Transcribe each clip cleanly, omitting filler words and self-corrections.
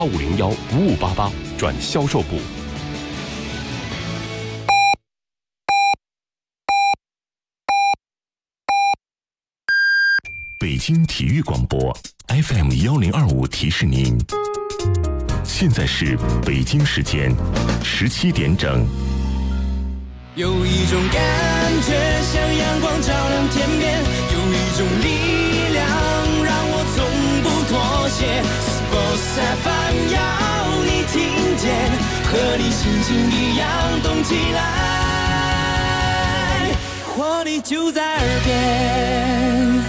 8501-5588转销售部。北京体育广播 FM1025提示您，现在是北京时间17点整。 有一种感觉像阳光照亮天边，有一种力量让我从不妥协。Sports FM 要你听见，和你心情一样动起来，活力就在耳边。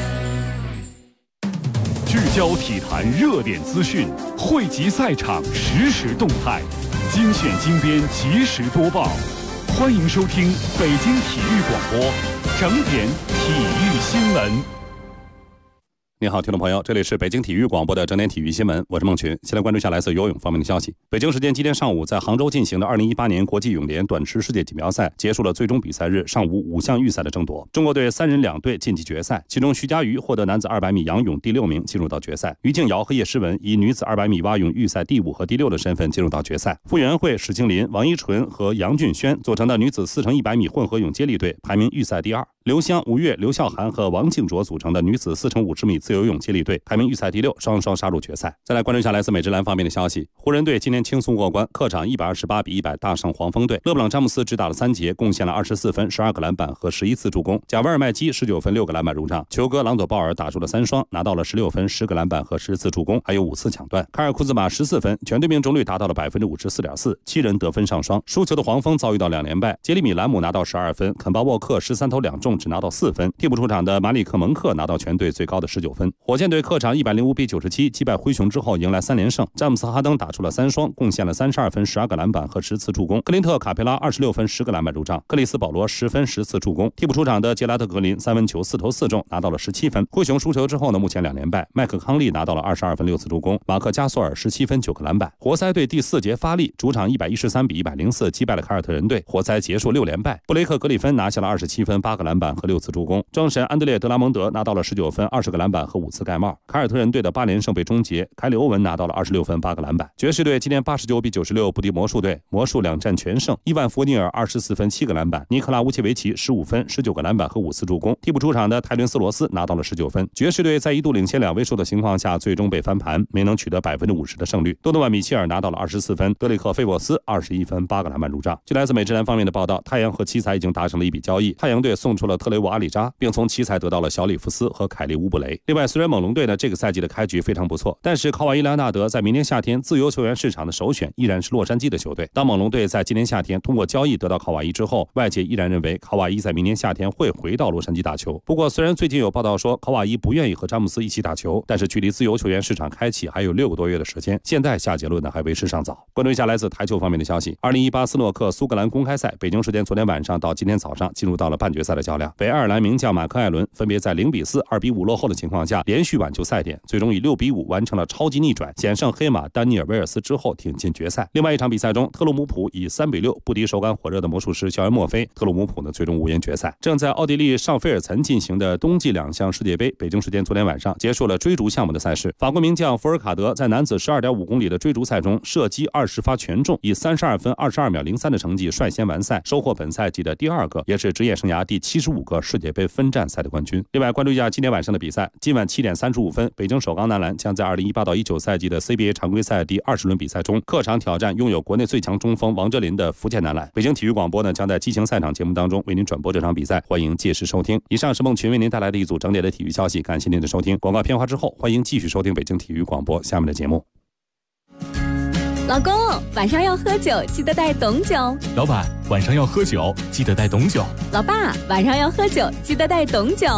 聚焦体坛热点资讯，汇集赛场实时动态，精选精编及时播报。欢迎收听北京体育广播整点体育新闻。 你好，听众朋友，这里是北京体育广播的整点体育新闻，我是孟群。先来关注一下来自游泳方面的消息。北京时间今天上午，在杭州进行的2018年国际泳联短池世界锦标赛结束了最终比赛日上午5项预赛的争夺。中国队3人2队晋级决赛，其中徐嘉余获得男子200米仰泳第6名进入到决赛，于静瑶和叶诗文以女子200米蛙泳预赛第5和第6的身份进入到决赛。傅园慧、史庆林、王一纯和杨俊轩组成的女子4×100米混合泳接力队排名预赛第2。刘湘、吴越、刘孝涵和王静卓组成的女子4×50米自由泳接力队排名预赛第6，双双杀入决赛。再来关注一下来自美职篮方面的消息。湖人队今天轻松过关，客场128-100大胜黄蜂队。勒布朗·詹姆斯只打了3节，贡献了24分、12个篮板和11次助攻。贾维尔·麦基19分、6个篮板入账。球哥朗佐·鲍尔打出了3双，拿到了16分、10个篮板和10次助攻，还有5次抢断。凯尔·库兹马14分，全队命中率达到了54.4%，7人得分上双。输球的黄蜂遭遇到2连败，杰里米·兰姆拿到12分，肯巴·沃克13投2中，只拿到4分。替补出场的马里克·蒙克拿到全队最高的19分。火箭队客场105-97击败灰熊之后迎来3连胜，詹姆斯·哈登打出了3双，贡献了32分、12个篮板和10次助攻。克林特·卡佩拉26分、10个篮板入账。克里斯·保罗10分、10次助攻。替补出场的杰拉德·格林3分球4投4中，拿到了17分。灰熊输球之后呢，目前2连败。麦克康利拿到了22分、6次助攻。马克加索尔17分、9个篮板。活塞队第4节发力，主场113-104击败了凯尔特人队，活塞结束6连败。布雷克·格里芬拿下了27分、8个篮板和6次助攻。庄神安德烈·德拉蒙德拿到了19分、20个篮板和5次盖帽。凯尔特人队的8连胜被终结，凯里·欧文拿到了26分、8个篮板。爵士队今天89-96不敌魔术队，魔术2战全胜。伊万·弗尼尔24分、7个篮板。尼克拉·乌切维奇15分、19个篮板和5次助攻。替补出场的泰伦·斯罗斯拿到了19分。爵士队在一度领先2位数的情况下，最终被翻盘，没能取得50%的胜率。多诺万·米切尔拿到了24分，德里克·费沃斯21分、8个篮板入账。据来自美职篮方面的报道，太阳和奇才已经达成了一笔交易，太阳队送出了特雷沃·阿里扎，并从奇才得到了小里弗斯和凯利·乌布雷。另外，虽然猛龙队呢这个赛季的开局非常不错，但是考瓦伊·莱昂纳德在明年夏天自由球员市场的首选依然是洛杉矶的球队。当猛龙队在今年夏天通过交易得到考瓦伊之后，外界依然认为考瓦伊在明年夏天会回到洛杉矶打球。不过，虽然最近有报道说考瓦伊不愿意和詹姆斯一起打球，但是距离自由球员市场开启还有6个多月的时间，现在下结论呢还为时尚早。关注一下来自台球方面的消息。2018斯诺克苏格兰公开赛，北京时间昨天晚上到今天早上进入到了半决赛的较量。北爱尔兰名将马克·艾伦分别在0-4、2-5落后的情况下，连续挽救赛点，最终以6-5完成了超级逆转，险胜黑马丹尼尔·威尔斯之后挺进决赛。另外一场比赛中，特鲁姆普以3-6不敌手感火热的魔术师肖恩·墨菲，特鲁姆普呢最终无缘决赛。正在奥地利上菲尔岑进行的冬季2项世界杯，北京时间昨天晚上结束了追逐项目的赛事。法国名将福尔卡德在男子12.5公里的追逐赛中射击20发全中，以32分22秒03的成绩率先完赛，收获本赛季的第2个，也是职业生涯第75个世界杯分站赛的冠军。另外关注一下今天晚上的比赛，今晚7点35分，北京首钢男篮将在2018-19赛季的 CBA 常规赛第20轮比赛中客场挑战拥有国内最强中锋王哲林的福建男篮。北京体育广播呢将在激情赛场节目当中为您转播这场比赛，欢迎届时收听。以上是孟群为您带来的一组整点的体育消息，感谢您的收听。广告片花之后，欢迎继续收听北京体育广播下面的节目。 老公，晚上要喝酒，记得带懂酒。 老板，晚上要喝酒，记得带懂酒。 老爸，晚上要喝酒，记得带懂酒。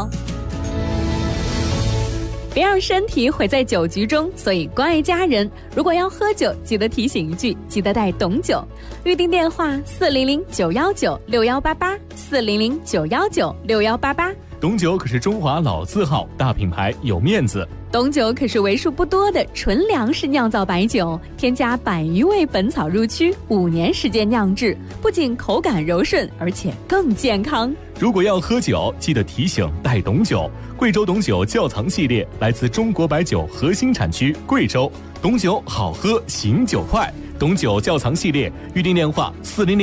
别让身体毁在酒局中，所以关爱家人。如果要喝酒，记得提醒一句，记得带懂酒。预订电话400-919-6188，400-919-6188。 懂酒可是中华老字号，大品牌有面子。 董酒可是为数不多的纯粮食酿造白酒，添加100余味本草入曲，5年时间酿制，不仅口感柔顺，而且更健康。 如果要喝酒，记得提醒带董酒。贵州董酒窖藏系列来自中国白酒核心产区贵州，董酒好喝，醒酒快。董酒窖藏系列，预订电话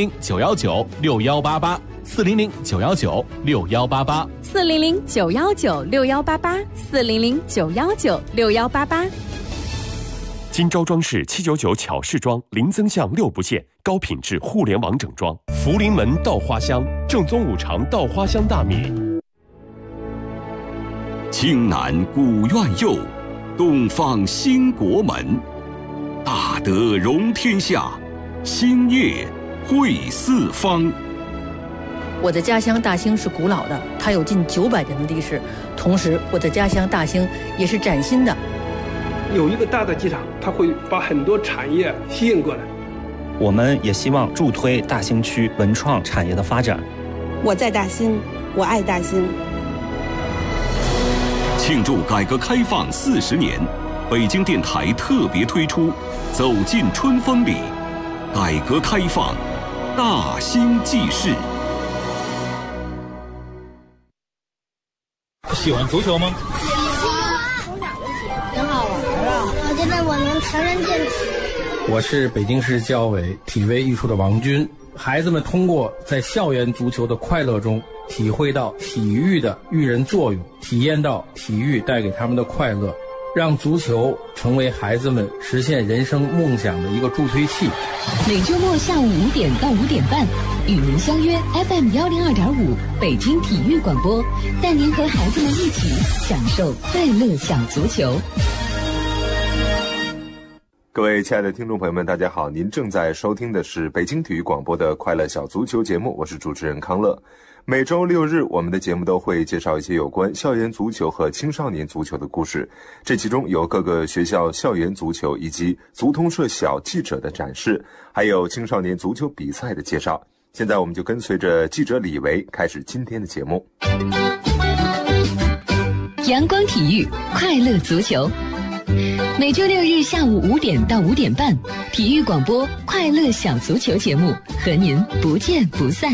400-919-6188，400-919-6188，400-919-6188。 金招装饰799巧饰装，零增项6不限，高品质互联网整装。福临门稻花香，正宗5常稻花香大米。 青南古院右，东方兴国门。大德容天下，兴业惠四方。 我的家乡大兴是古老的，它有近900年的历史。同时，我的家乡大兴也是崭新的。 有一个大的机场，它会把很多产业吸引过来。 我们也希望助推大兴区文创产业的发展。 我在大兴，我爱大兴。 庆祝改革开放40年，北京电台特别推出《走进春风里》，改革开放大兴纪事。 喜欢足球吗？ 喜欢，挺好玩啊！我觉得我能强身健体。 我是北京市教委体卫艺术的王军。孩子们通过在校园足球的快乐中，体会到体育的育人作用，体验到体育带给他们的快乐，让足球成为孩子们实现人生梦想的一个助推器。 每周末下午5点到5点半，与您相约 FM102.5北京体育广播，带您和孩子们一起享受快乐小足球。 各位亲爱的听众朋友们，大家好，您正在收听的是北京体育广播的快乐小足球节目，我是主持人康乐。每周6日，我们的节目都会介绍一些有关校园足球和青少年足球的故事，这其中有各个学校校园足球以及足通社小记者的展示，还有青少年足球比赛的介绍。现在我们就跟随着记者李维开始今天的节目。 阳光体育，快乐足球。每周6日下午5点到5点半，体育广播快乐小足球节目和您不见不散。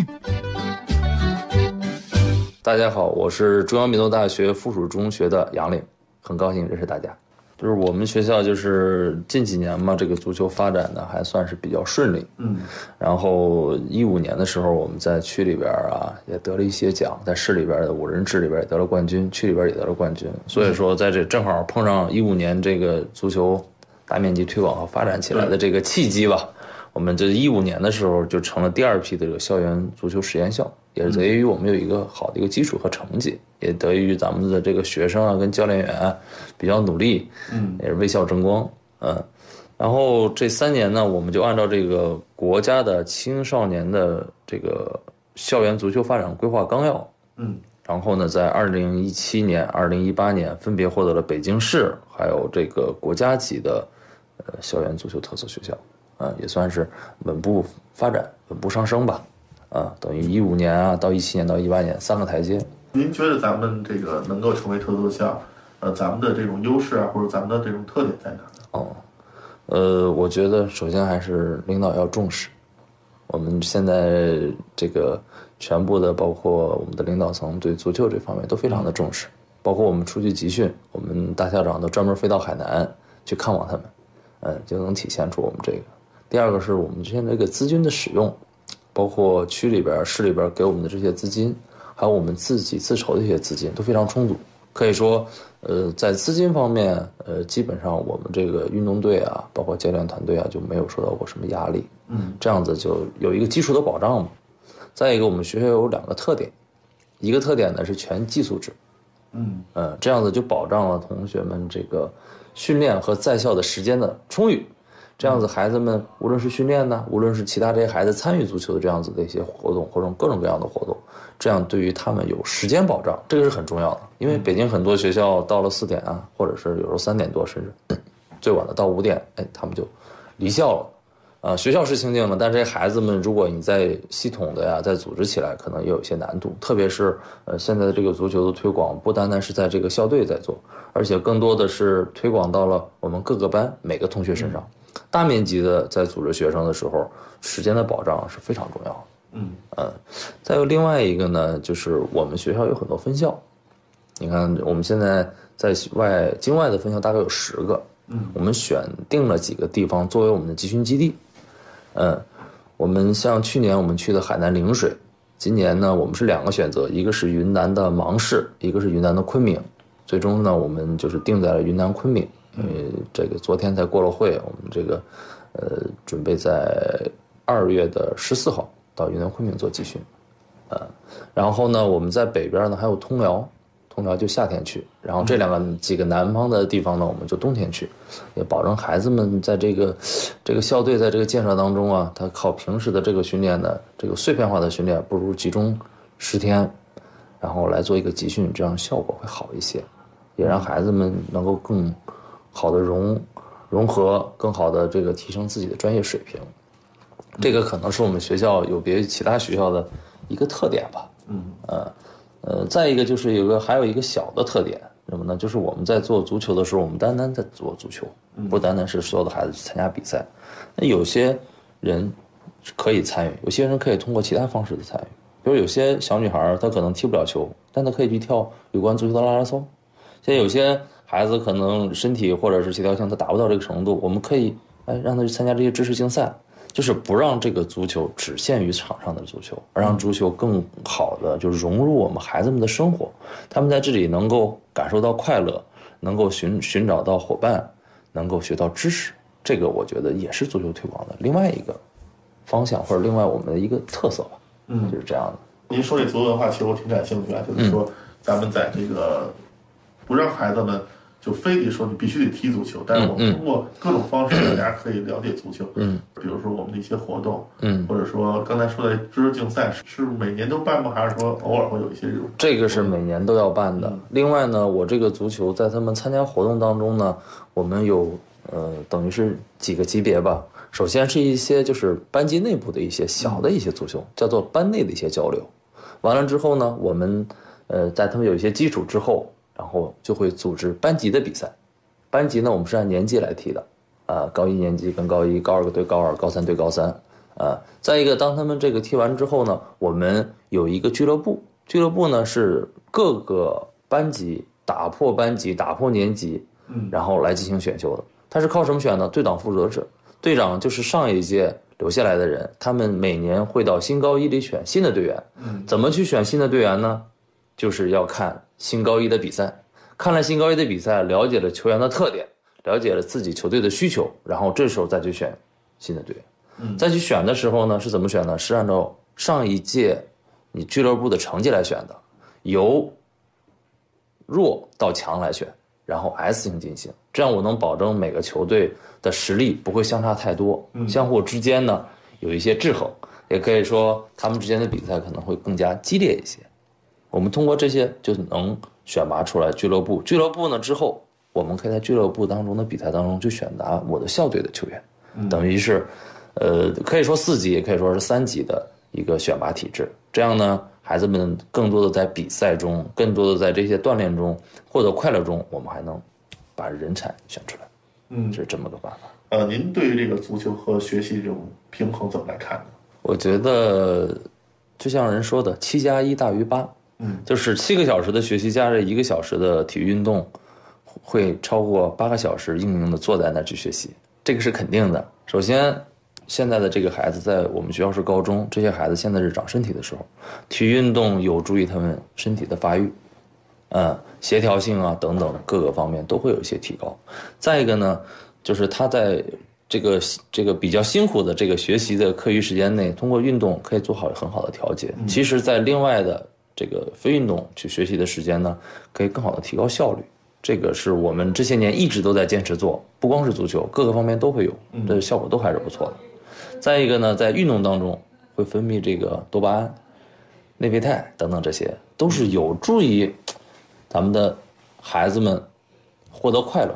大家好，我是中央民族大学附属中学的杨岭，很高兴认识大家。就是我们学校就是近几年嘛，这个足球发展呢还算是比较顺利。然后15年的时候，我们在区里边啊也得了一些奖，在市里边的5人制里边也得了冠军，区里边也得了冠军。所以说在这正好碰上15年这个足球大面积推广和发展起来的这个契机吧。我们这15年的时候就成了第2批的这个校园足球实验校，也是得益于我们有一个好的一个基础和成绩，也得益于咱们的这个学生啊跟教练员比较努力，也是为校争光。然后这3年呢，我们就按照这个国家的青少年的这个校园足球发展规划纲要，然后呢，在2017年、2018年分别获得了北京市还有这个国家级的校园足球特色学校。也算是稳步发展、稳步上升吧。等于15年啊到17年到18年3个台阶。 您觉得咱们这个能够成为特色校，咱们的这种优势啊，或者咱们的这种特点在哪呢？我觉得首先还是领导要重视。我们现在这个全部的，包括我们的领导层对足球这方面都非常的重视，包括我们出去集训，我们大校长都专门飞到海南去看望他们，就能体现出我们这个。第2个是我们现在这个资金的使用，包括区里边、市里边给我们的这些资金，还有我们自己自筹的一些资金都非常充足。可以说，在资金方面，基本上我们这个运动队啊，包括教练团队啊，就没有受到过什么压力。这样子就有一个基础的保障嘛。再一个，我们学校有2个特点，一个特点呢是全寄宿制，这样子就保障了同学们这个训练和在校的时间的充裕。这样子孩子们无论是训练呢，无论是其他这些孩子参与足球的这样子的一些活动或者各种各样的活动，这样对于他们有时间保障，这个是很重要的。因为北京很多学校到了4点或者是有时候3点多，甚至最晚的到5点，他们就离校了学校是清静的，但这些孩子们，如果你在系统的呀，再组织起来，可能也有一些难度。特别是现在的这个足球的推广，不单单是在这个校队在做，而且更多的是推广到了我们各个班每个同学身上。大面积的在组织学生的时候，时间的保障是非常重要的。再有另外一个呢，就是我们学校有很多分校，你看我们现在在境外的分校大概有10个。我们选定了几个地方作为我们的集训基地。我们像去年我们去的海南陵水，今年呢我们是2个选择，一个是云南的芒市，一个是云南的昆明。最终呢我们就是定在了云南昆明，因为这个昨天才过了会，我们这个准备在2月14号到云南昆明做集训。然后呢我们在北边呢还有通辽就夏天去，然后这几个南方的地方呢，我们就冬天去，也保证孩子们在这个校队在这个建设当中啊，他靠平时的这个训练的这个碎片化的训练，不如集中10天，然后来做一个集训，这样效果会好一些，也让孩子们能够更好的融合，更好的这个提升自己的专业水平。这个可能是我们学校有别于其他学校的一个特点吧。再一个就是还有一个小的特点，什么呢？就是我们在做足球的时候，我们单单在做足球，不单单是所有的孩子去参加比赛。那有些人可以参与，有些人可以通过其他方式的参与。比如有些小女孩她可能踢不了球，但她可以去跳有关足球的拉拉松。现在有些孩子可能身体或者是协调性他达不到这个程度，我们可以让他去参加这些知识竞赛。就是不让这个足球只限于场上的足球，而让足球更好的就融入我们孩子们的生活，他们在这里能够感受到快乐，能够寻找到伙伴，能够学到知识。这个我觉得也是足球推广的另外一个方向，或者另外我们的一个特色吧。就是这样的。 您说这足球文化，其实我挺感兴趣的，就是说咱们在这个不让孩子们就非得说你必须得踢足球，但是我们通过各种方式，大家可以了解足球。比如说我们的一些活动，或者说刚才说的知识竞赛，是每年都办吗？还是说偶尔会有一些这种？ 这个是每年都要办的。另外呢，我这个足球在他们参加活动当中呢，我们有等于是几个级别吧。首先是一些就是班级内部的一些小的一些足球，叫做班内的一些交流。完了之后呢，我们在他们有一些基础之后，然后就会组织班级的比赛。班级呢，我们是按年级来踢的，高1年级跟高1，高2对高2，高3对高3。再一个，当他们这个踢完之后呢，我们有一个俱乐部，俱乐部呢是各个班级打破班级、打破年级，然后来进行选秀的。它是靠什么选呢？队长负责制，队长就是上一届留下来的人，他们每年会到新高1里选新的队员。怎么去选新的队员呢？就是要看新高1的比赛，看了新高1的比赛，了解了球员的特点，了解了自己球队的需求，然后这时候再去选新的队员。再去选的时候呢，是怎么选呢？是按照上一届你俱乐部的成绩来选的，由弱到强来选，然后 S 型进行，这样我能保证每个球队的实力不会相差太多，相互之间呢有一些制衡，也可以说他们之间的比赛可能会更加激烈一些。我们通过这些就能选拔出来俱乐部，俱乐部呢之后，我们可以在俱乐部当中的比赛当中去选拔我的校队的球员，等于是，可以说4级，也可以说是3级的一个选拔体制。这样呢，孩子们更多的在比赛中，更多的在这些锻炼中获得快乐中，我们还能把人才选出来。这是这么个办法。 您对于这个足球和学习这种平衡怎么来看呢？ 我觉得，就像人说的，7+1大于8。就是7个小时的学习加这1个小时的体育运动，会超过8个小时硬硬的坐在那去学习，这个是肯定的。首先，现在的这个孩子在我们学校是高中，这些孩子现在是长身体的时候，体育运动有助于他们身体的发育，协调性啊等等各个方面都会有一些提高。再一个呢，就是他在这个比较辛苦的这个学习的课余时间内，通过运动可以做好很好的调节。其实在另外的这个非运动去学习的时间呢，可以更好的提高效率。这个是我们这些年一直都在坚持做，不光是足球，各个方面都会有，这效果都还是不错的。再一个呢，在运动当中会分泌这个多巴胺、内啡肽等等，这些都是有助于咱们的孩子们获得快乐，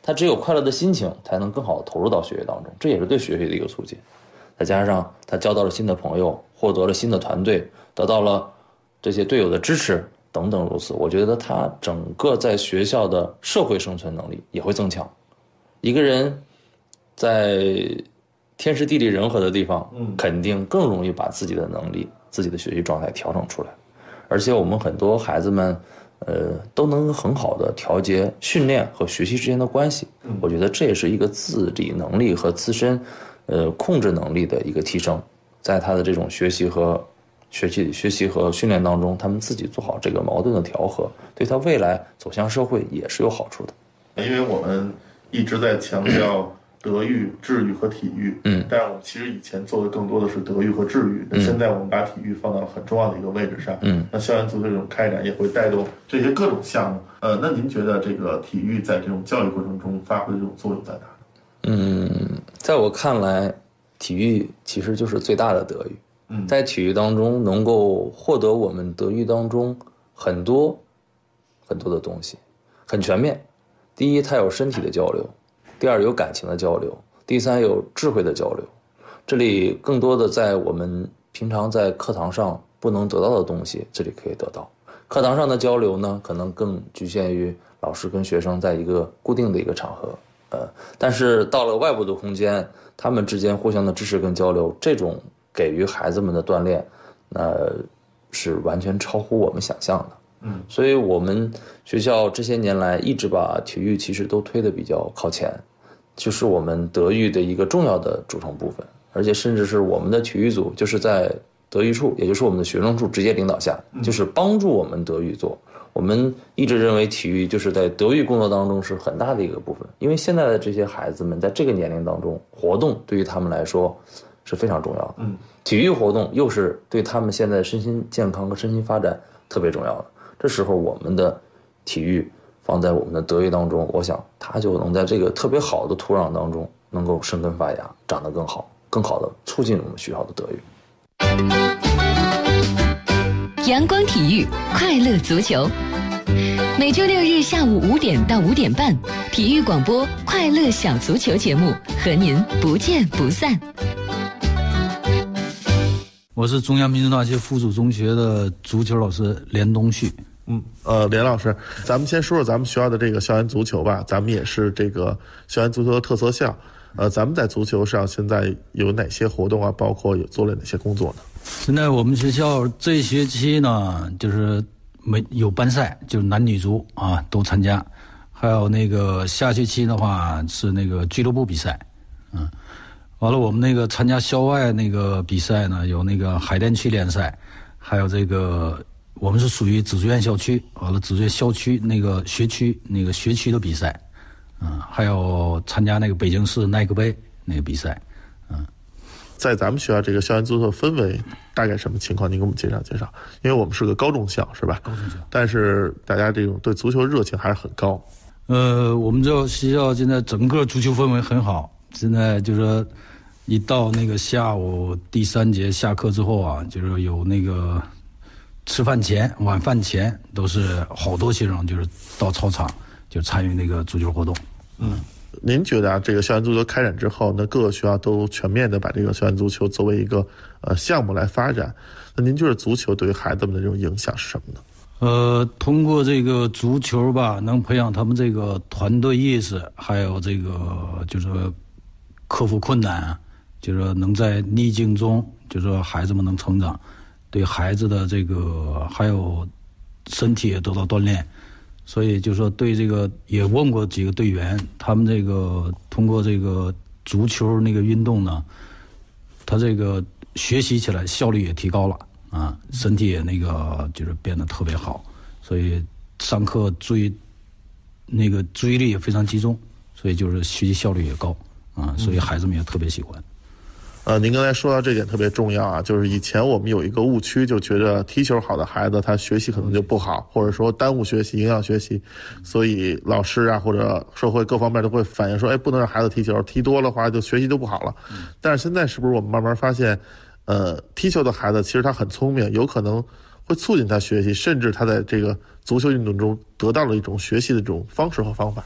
他只有快乐的心情，才能更好的投入到学业当中，这也是对学习的一个促进。再加上他交到了新的朋友，获得了新的团队，得到了这些队友的支持等等如此，我觉得他整个在学校的社会生存能力也会增强。一个人在天时地利人和的地方，肯定更容易把自己的能力、自己的学习状态调整出来。而且我们很多孩子们，都能很好的调节训练和学习之间的关系。我觉得这也是一个自理能力和自身，控制能力的一个提升。在他的这种学习和训练当中，他们自己做好这个矛盾的调和，对他未来走向社会也是有好处的。 因为我们一直在强调德育、智育和体育，但是我们其实以前做的更多的是德育和智育，那现在我们把体育放到了很重要的一个位置上，那校园足球这种开展也会带动这些各种项目。那您觉得这个体育在这种教育过程中发挥的这种作用在哪呢？ 在我看来，体育其实就是最大的德育。在体育当中能够获得我们德育当中很多很多的东西，很全面。第一，它有身体的交流；第二，有感情的交流；第三，有智慧的交流。这里更多的在我们平常在课堂上不能得到的东西，这里可以得到。课堂上的交流呢，可能更局限于老师跟学生在一个固定的一个场合，但是到了外部的空间，他们之间互相的支持跟交流，这种给予孩子们的锻炼，是完全超乎我们想象的。所以我们学校这些年来一直把体育其实都推得比较靠前，就是我们德育的一个重要的组成部分，而且甚至是我们的体育组就是在德育处，也就是我们的学生处直接领导下，就是帮助我们德育做。我们一直认为体育就是在德育工作当中是很大的一个部分，因为现在的这些孩子们在这个年龄当中，活动对于他们来说是非常重要的。体育活动又是对他们现在身心健康和身心发展特别重要的。这时候我们的体育放在我们的德育当中，我想它就能在这个特别好的土壤当中能够生根发芽，长得更好，更好的促进我们学校的德育。 阳光体育，快乐足球。每周六日下午5点到5点半，体育广播快乐小足球节目和您不见不散。 我是中央民族大学附属中学的足球老师连东旭。 连老师，咱们先说说咱们学校的这个校园足球吧。咱们也是这个校园足球的特色校。咱们在足球上现在有哪些活动啊？包括有做了哪些工作呢？ 现在我们学校这一学期呢，就是有班赛，就是男女足啊都参加，还有那个下学期的话是那个俱乐部比赛，完了我们那个参加校外那个比赛呢，有那个海淀区联赛，还有这个我们是属于紫竹院校区，完了紫竹院校区那个学区的比赛，还有参加那个北京市耐克杯那个比赛， 在咱们学校这个校园足球氛围大概什么情况？您给我们介绍介绍。因为我们是个高中校，是吧？高中校，但是大家这种对足球热情还是很高。 我们这学校现在整个足球氛围很好，现在就是说一到那个下午第3节下课之后啊，就是有那个吃饭前、晚饭前都是好多学生就是到操场就参与那个足球活动。 您觉得这个校园足球开展之后，那各个学校都全面的把这个校园足球作为一个项目来发展，那您觉得足球对于孩子们的这种影响是什么呢？ 通过这个足球吧，能培养他们这个团队意识，还有这个就是克服困难，就是能在逆境中，就是孩子们能成长，对孩子的这个还有身体也得到锻炼。所以就说对这个也问过几个队员，他们这个通过这个足球那个运动呢，他这个学习起来效率也提高了啊，身体也那个就是变得特别好，所以上课注意力也非常集中，所以就是学习效率也高啊，所以孩子们也特别喜欢。 您刚才说到这点特别重要啊，就是以前我们有一个误区，就觉得踢球好的孩子他学习可能就不好，或者说耽误学习、影响学习，所以老师啊或者社会各方面都会反映说，不能让孩子踢球，踢多的话就学习就不好了。但是现在是不是我们慢慢发现，踢球的孩子其实他很聪明，有可能会促进他学习，甚至他在这个足球运动中得到了一种学习的这种方式和方法。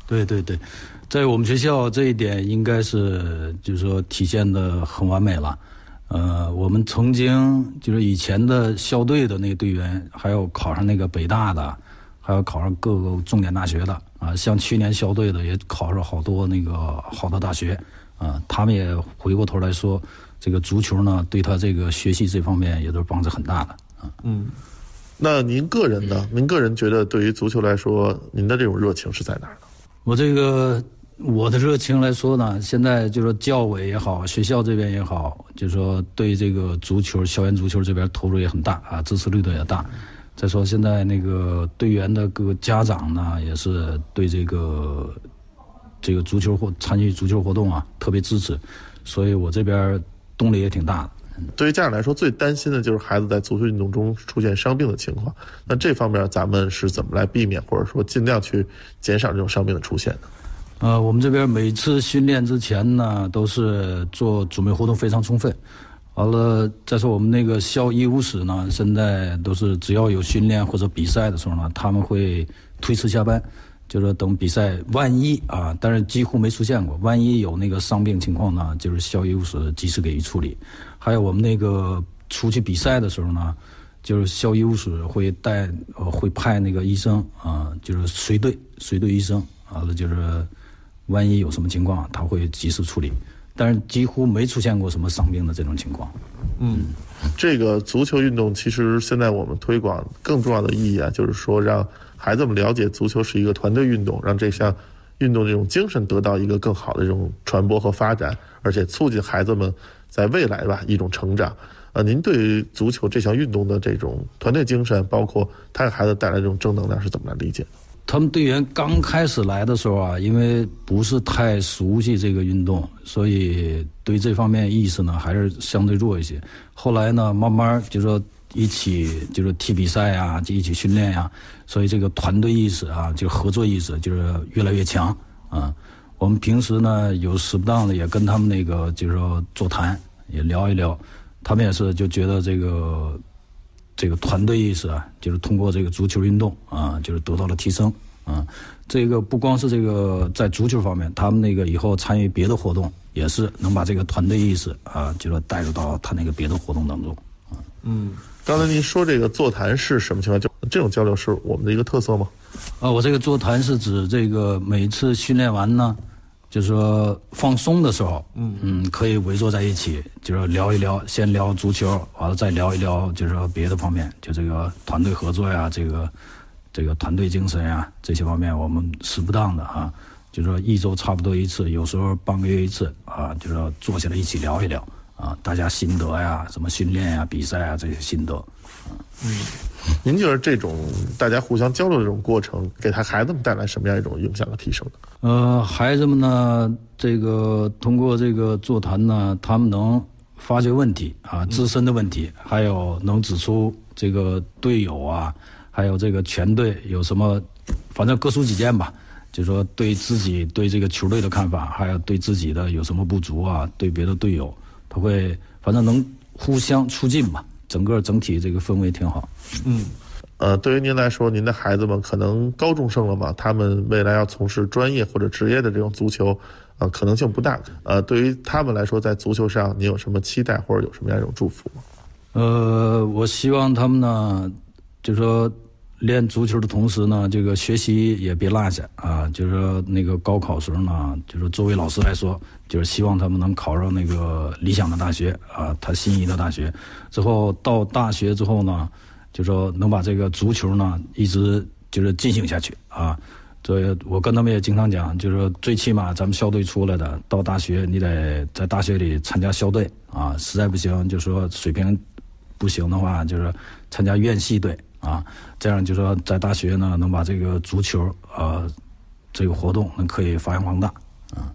对对对，在我们学校这一点应该是就是说体现的很完美了。我们曾经就是以前的校队的那个队员，还有考上那个北大的，还有考上各个重点大学的啊，像去年校队的也考上好多那个好的大学啊，他们也回过头来说，这个足球呢对他这个学习这方面也都是帮助很大的啊。 那您个人呢？您个人觉得对于足球来说，您的这种热情是在哪儿呢？ 我的热情来说呢，现在就是说教委也好，学校这边也好，就是说对这个足球、校园足球这边投入也很大啊，支持力度也大。再说现在那个队员的各个家长呢，也是对这个足球或参与足球活动啊特别支持，所以我这边动力也挺大的。 对于家长来说，最担心的就是孩子在足球运动中出现伤病的情况。那这方面咱们是怎么来避免，或者说尽量去减少这种伤病的出现呢？ 我们这边每次训练之前呢，都是做准备活动非常充分。完了，再说我们那个校医务室呢，现在都是只要有训练或者比赛的时候呢，他们会推迟下班，就是等比赛万一啊，但是几乎没出现过，万一有那个伤病情况呢，就是校医务室及时给予处理。还有我们那个出去比赛的时候呢，就是校医务室会派那个医生啊，就是随队医生，完了就是万一有什么情况，他会及时处理，但是几乎没出现过什么伤病的这种情况。 这个足球运动其实现在我们推广更重要的意义啊，就是说让孩子们了解足球是一个团队运动，让这项运动这种精神得到一个更好的这种传播和发展，而且促进孩子们在未来吧一种成长。您对于足球这项运动的这种团队精神，包括它给孩子带来这种正能量是怎么来理解的？ 他们队员刚开始来的时候啊，因为不是太熟悉这个运动，所以对这方面意识呢还是相对弱一些。后来呢，慢慢就说一起就是踢比赛啊，就一起训练呀，所以这个团队意识啊，就合作意识就是越来越强啊。我们平时呢有适不当的也跟他们那个就是说座谈也聊一聊，他们也是就觉得这个团队意识啊，就是通过这个足球运动啊，就是得到了提升啊。这个不光是这个在足球方面，他们那个以后参与别的活动，也是能把这个团队意识啊，就是带入到他那个别的活动当中。 刚才您说这个座谈是什么情况？就这种交流是我们的一个特色吗？ 我这个座谈是指这个每次训练完呢，就是说放松的时候，可以围坐在一起，就是聊一聊，先聊足球，完了再聊一聊，就是说别的方面，就这个团队合作呀，这个团队精神呀，这些方面我们适不当的啊，就是说一周差不多一次，有时候半个月一次啊，就是说坐下来一起聊一聊啊，大家心得呀，什么训练呀、比赛啊这些心得。 您觉得这种大家互相交流的这种过程，给孩子们带来什么样一种影响和提升呢？ 孩子们呢，这个通过这个座谈呢，他们能发掘问题啊，自身的问题，还有能指出这个队友啊，还有这个全队有什么，反正各抒己见吧。就是说对自己对这个球队的看法，还有对自己的有什么不足啊，对别的队友，他会反正能互相促进吧。整体这个氛围挺好。 对于您来说，您的孩子们可能高中生了嘛，他们未来要从事专业或者职业的这种足球，可能性不大。对于他们来说，在足球上，您有什么期待或者有什么样一种祝福吗？ 我希望他们呢，就是说练足球的同时呢，这个学习也别落下啊。就是说那个高考时候呢，就是作为老师来说，就是希望他们能考上那个理想的大学啊，他心仪的大学。之后到大学之后呢，就说能把这个足球呢一直就是进行下去啊。这我跟他们也经常讲，就是说最起码咱们校队出来的，到大学你得在大学里参加校队啊，实在不行就说水平不行的话，就是参加院系队啊，这样就说在大学呢能把这个足球这个活动能可以发扬光大啊。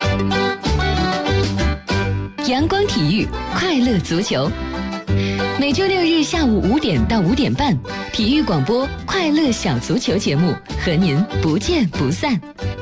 阳光体育，快乐足球。每周六日下午5点到5点半，体育广播快乐小足球节目和您不见不散。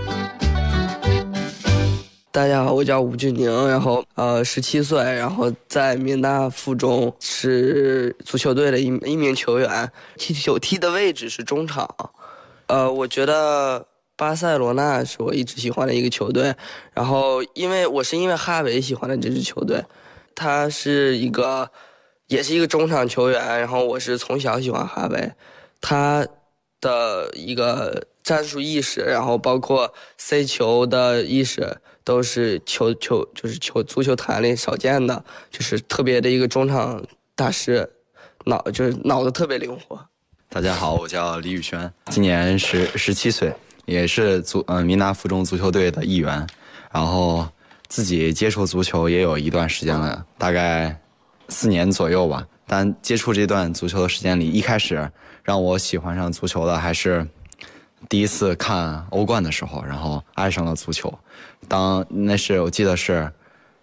大家好，我叫吴俊宁，然后17岁，然后在民大附中是足球队的一名球员，踢的位置是中场。我觉得巴塞罗那是我一直喜欢的一个球队，然后因为哈维喜欢的这支球队，他也是一个中场球员，然后我是从小喜欢哈维，他的一个战术意识，然后包括塞球的意识，都是足球坛里少见的，就是特别的一个中场大师，脑子特别灵活。 大家好，我叫李宇轩，今年17岁，也是民大附中足球队的一员，然后自己接触足球也有一段时间了，大概4年左右吧。但接触这段足球的时间里，一开始让我喜欢上足球的还是第一次看欧冠的时候，然后爱上了足球。那是我记得是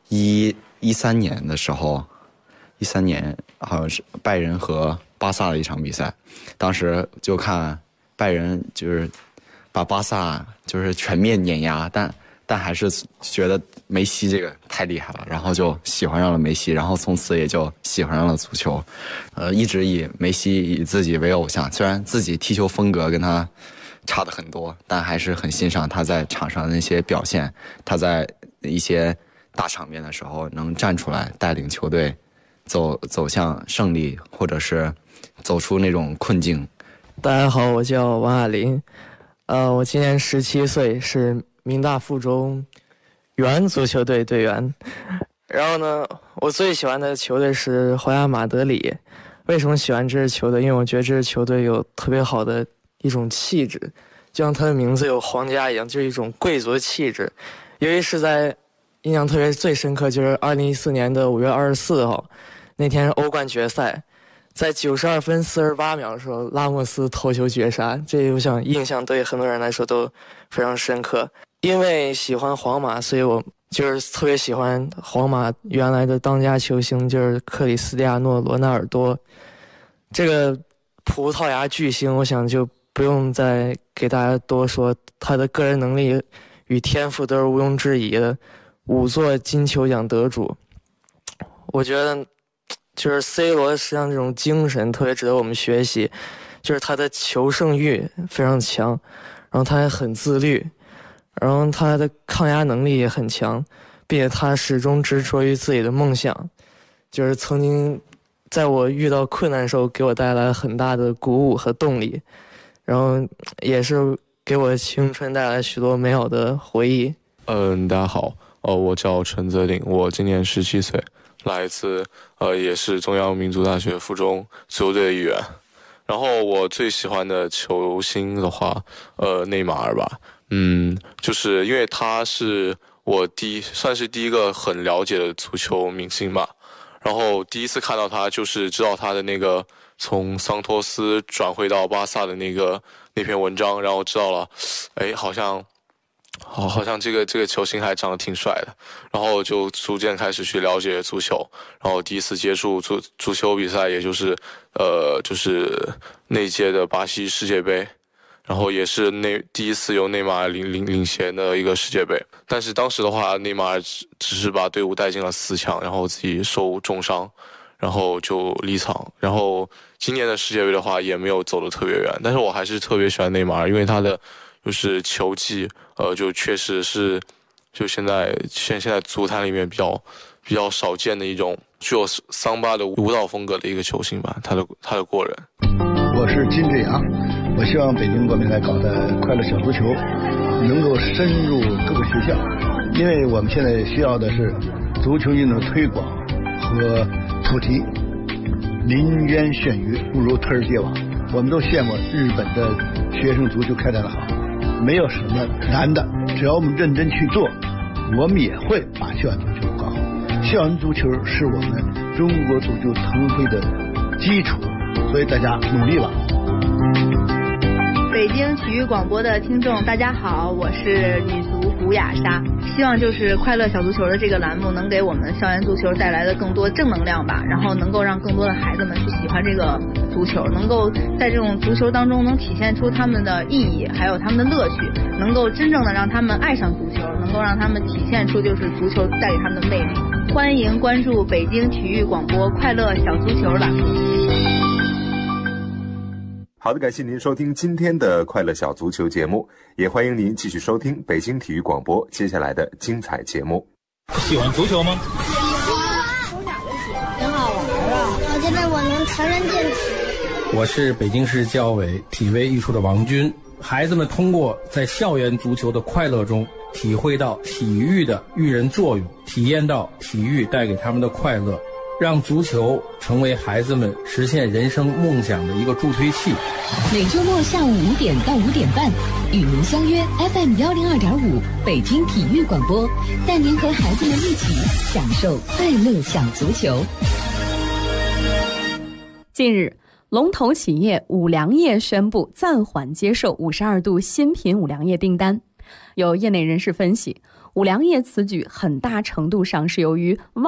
13年的时候，13年好像是拜仁和巴萨的一场比赛，当时就看拜仁就是把巴萨就是全面碾压，但还是觉得梅西这个太厉害了，然后就喜欢上了梅西，然后从此也就喜欢上了足球，一直以梅西以自己为偶像，虽然自己踢球风格跟他差得很多，但还是很欣赏他在场上的那些表现，他在一些大场面的时候能站出来带领球队走向胜利，或者是走出那种困境。 大家好，我叫王亚林，我今年17岁，是民大附中原足球队队员。然后呢，我最喜欢的球队是皇家马德里。为什么喜欢这支球队？因为我觉得这支球队有特别好的一种气质，就像它的名字有皇家一样，就是一种贵族的气质。由于是在印象特别最深刻，就是2014年的5月24号，那天是欧冠决赛，在92分48秒的时候，拉莫斯头球绝杀，这我想印象对很多人来说都非常深刻。因为喜欢皇马，所以我就是特别喜欢皇马原来的当家球星，就是克里斯蒂亚诺·罗纳尔多。这个葡萄牙巨星，我想就不用再给大家多说，他的个人能力与天赋都是毋庸置疑的，5座金球奖得主。我觉得就是 C 罗实际上这种精神特别值得我们学习，就是他的求胜欲非常强，然后他还很自律，然后他的抗压能力也很强，并且他始终执着于自己的梦想，就是曾经在我遇到困难的时候给我带来很大的鼓舞和动力，然后也是给我青春带来许多美好的回忆。 大家好，我叫陈泽鼎，我今年17岁，来自也是中央民族大学附中足球队的一员。然后我最喜欢的球星的话，内马尔吧。就是因为他是我算是第一个很了解的足球明星吧。然后第一次看到他，就是知道他的那个从桑托斯转会到巴萨的那篇文章，然后知道了，好像这个球星还长得挺帅的，然后就逐渐开始去了解足球，然后第一次接触足球比赛，也就是那届的巴西世界杯。然后也是第一次由内马尔领衔的一个世界杯，但是当时的话，内马尔只是把队伍带进了4强，然后自己受重伤，然后就离场。然后今年的世界杯的话，也没有走得特别远，但是我还是特别喜欢内马尔，因为他的就是球技，就确实是就现在足坛里面比较少见的一种具有桑巴的舞蹈风格的一个球星吧，他的过人。 我是金志扬。我希望北京国民来搞的快乐小足球能够深入各个学校，因为我们现在需要的是足球运动推广和普及。临渊羡鱼，不如特尔结网。我们都羡慕日本的学生足球开展的好，没有什么难的，只要我们认真去做，我们也会把校园足球搞好。校园足球是我们中国足球腾飞的基础，所以大家努力吧。 北京体育广播的听众大家好，我是女足古雅莎。希望就是快乐小足球的这个栏目能给我们校园足球带来的更多正能量吧，然后能够让更多的孩子们去喜欢这个足球，能够在这种足球当中能体现出他们的意义还有他们的乐趣，能够真正的让他们爱上足球，能够让他们体现出就是足球带给他们的魅力。欢迎关注北京体育广播快乐小足球栏目。 好的，感谢您收听今天的快乐小足球节目，也欢迎您继续收听北京体育广播接下来的精彩节目。 喜欢足球吗？ 喜欢，从小就喜欢，很好玩啊！我觉得我能强身健体。 我是北京市教委体卫艺术的王军。孩子们通过在校园足球的快乐中，体会到体育的育人作用，体验到体育带给他们的快乐，让足球成为孩子们实现人生梦想的一个助推器。 每周末下午5点到5点半，与您相约 FM102.5北京体育广播，带您和孩子们一起享受快乐小足球。 近日，龙头企业五粮液宣布暂缓接受52度新品五粮液订单。有业内人士分析，五粮液此举很大程度上是由于